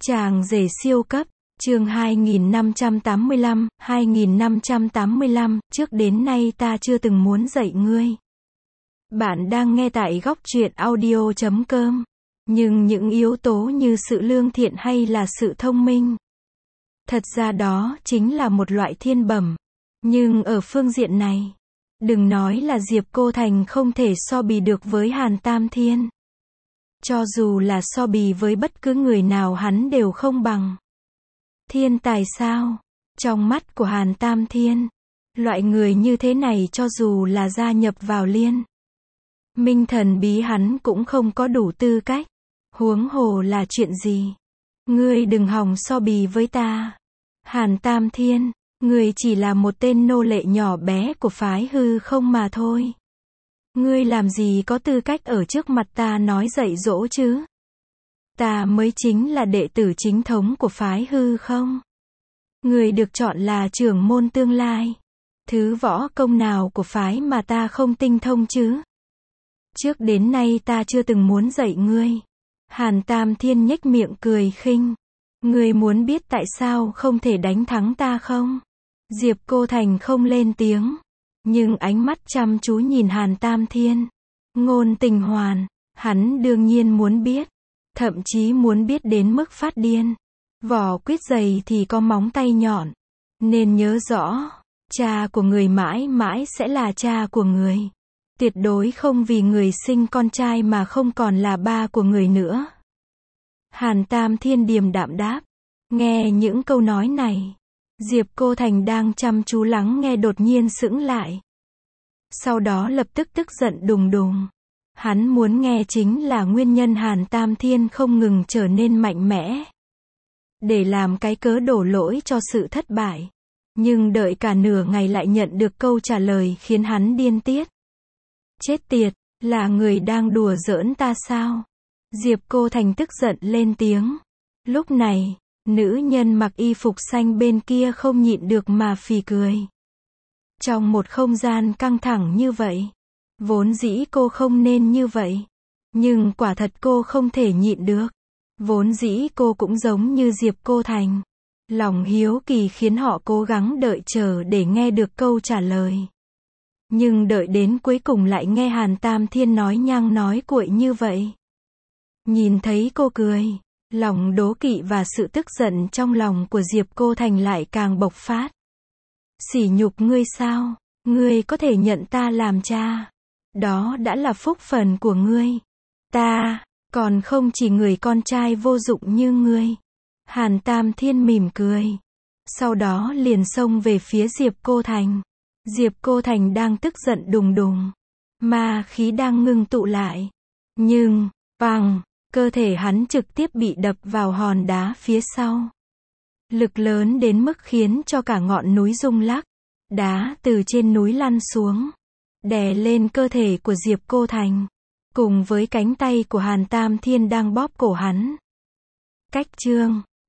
Chàng rể siêu cấp, chương 2585, trước đến nay ta chưa từng muốn dạy ngươi. Bạn đang nghe tại góc truyện audio.com. Nhưng những yếu tố như sự lương thiện hay là sự thông minh, thật ra đó chính là một loại thiên bẩm. Nhưng ở phương diện này, đừng nói là Diệp Cô Thành không thể so bì được với Hàn Tam Thiên. Cho dù là so bì với bất cứ người nào hắn đều không bằng. Thiên tài sao? Trong mắt của Hàn Tam Thiên, loại người như thế này cho dù là gia nhập vào liên minh thần bí hắn cũng không có đủ tư cách. Huống hồ là chuyện gì? Ngươi đừng hòng so bì với ta. Hàn Tam Thiên, ngươi chỉ là một tên nô lệ nhỏ bé của phái hư không mà thôi. Ngươi làm gì có tư cách ở trước mặt ta nói dạy dỗ chứ? Ta mới chính là đệ tử chính thống của phái hư không. Ngươi được chọn là trưởng môn tương lai. Thứ võ công nào của phái mà ta không tinh thông chứ? Trước đến nay ta chưa từng muốn dạy ngươi. Hàn Tam Thiên nhếch miệng cười khinh. Ngươi muốn biết tại sao không thể đánh thắng ta không? Diệp Cô Thành không lên tiếng, nhưng ánh mắt chăm chú nhìn Hàn Tam Thiên. Ngôn Tình Hoàn, hắn đương nhiên muốn biết, thậm chí muốn biết đến mức phát điên. Vỏ quýt dày thì có móng tay nhọn, nên nhớ rõ, cha của người mãi mãi sẽ là cha của người. Tuyệt đối không vì người sinh con trai mà không còn là ba của người nữa. Hàn Tam Thiên điềm đạm đáp. Nghe những câu nói này, Diệp Cô Thành đang chăm chú lắng nghe đột nhiên sững lại. Sau đó lập tức tức giận đùng đùng. Hắn muốn nghe chính là nguyên nhân Hàn Tam Thiên không ngừng trở nên mạnh mẽ, để làm cái cớ đổ lỗi cho sự thất bại. Nhưng đợi cả nửa ngày lại nhận được câu trả lời khiến hắn điên tiết. Chết tiệt, là người đang đùa giỡn ta sao? Diệp Cô Thành tức giận lên tiếng. Lúc này, nữ nhân mặc y phục xanh bên kia không nhịn được mà phì cười. Trong một không gian căng thẳng như vậy, vốn dĩ cô không nên như vậy. Nhưng quả thật cô không thể nhịn được. Vốn dĩ cô cũng giống như Diệp Cô Thành. Lòng hiếu kỳ khiến họ cố gắng đợi chờ để nghe được câu trả lời. Nhưng đợi đến cuối cùng lại nghe Hàn Tam Thiên nói nhăng nói cuội như vậy. Nhìn thấy cô cười, lòng đố kỵ và sự tức giận trong lòng của Diệp Cô Thành lại càng bộc phát. Sỉ nhục ngươi sao? Ngươi có thể nhận ta làm cha. Đó đã là phúc phần của ngươi. Ta, còn không chỉ người con trai vô dụng như ngươi. Hàn Tam Thiên mỉm cười. Sau đó liền xông về phía Diệp Cô Thành. Diệp Cô Thành đang tức giận đùng đùng. Ma khí đang ngưng tụ lại. Nhưng, bằng, cơ thể hắn trực tiếp bị đập vào hòn đá phía sau. Lực lớn đến mức khiến cho cả ngọn núi rung lắc. Đá từ trên núi lăn xuống, đè lên cơ thể của Diệp Cô Thành, cùng với cánh tay của Hàn Tam Thiên đang bóp cổ hắn. Cách chương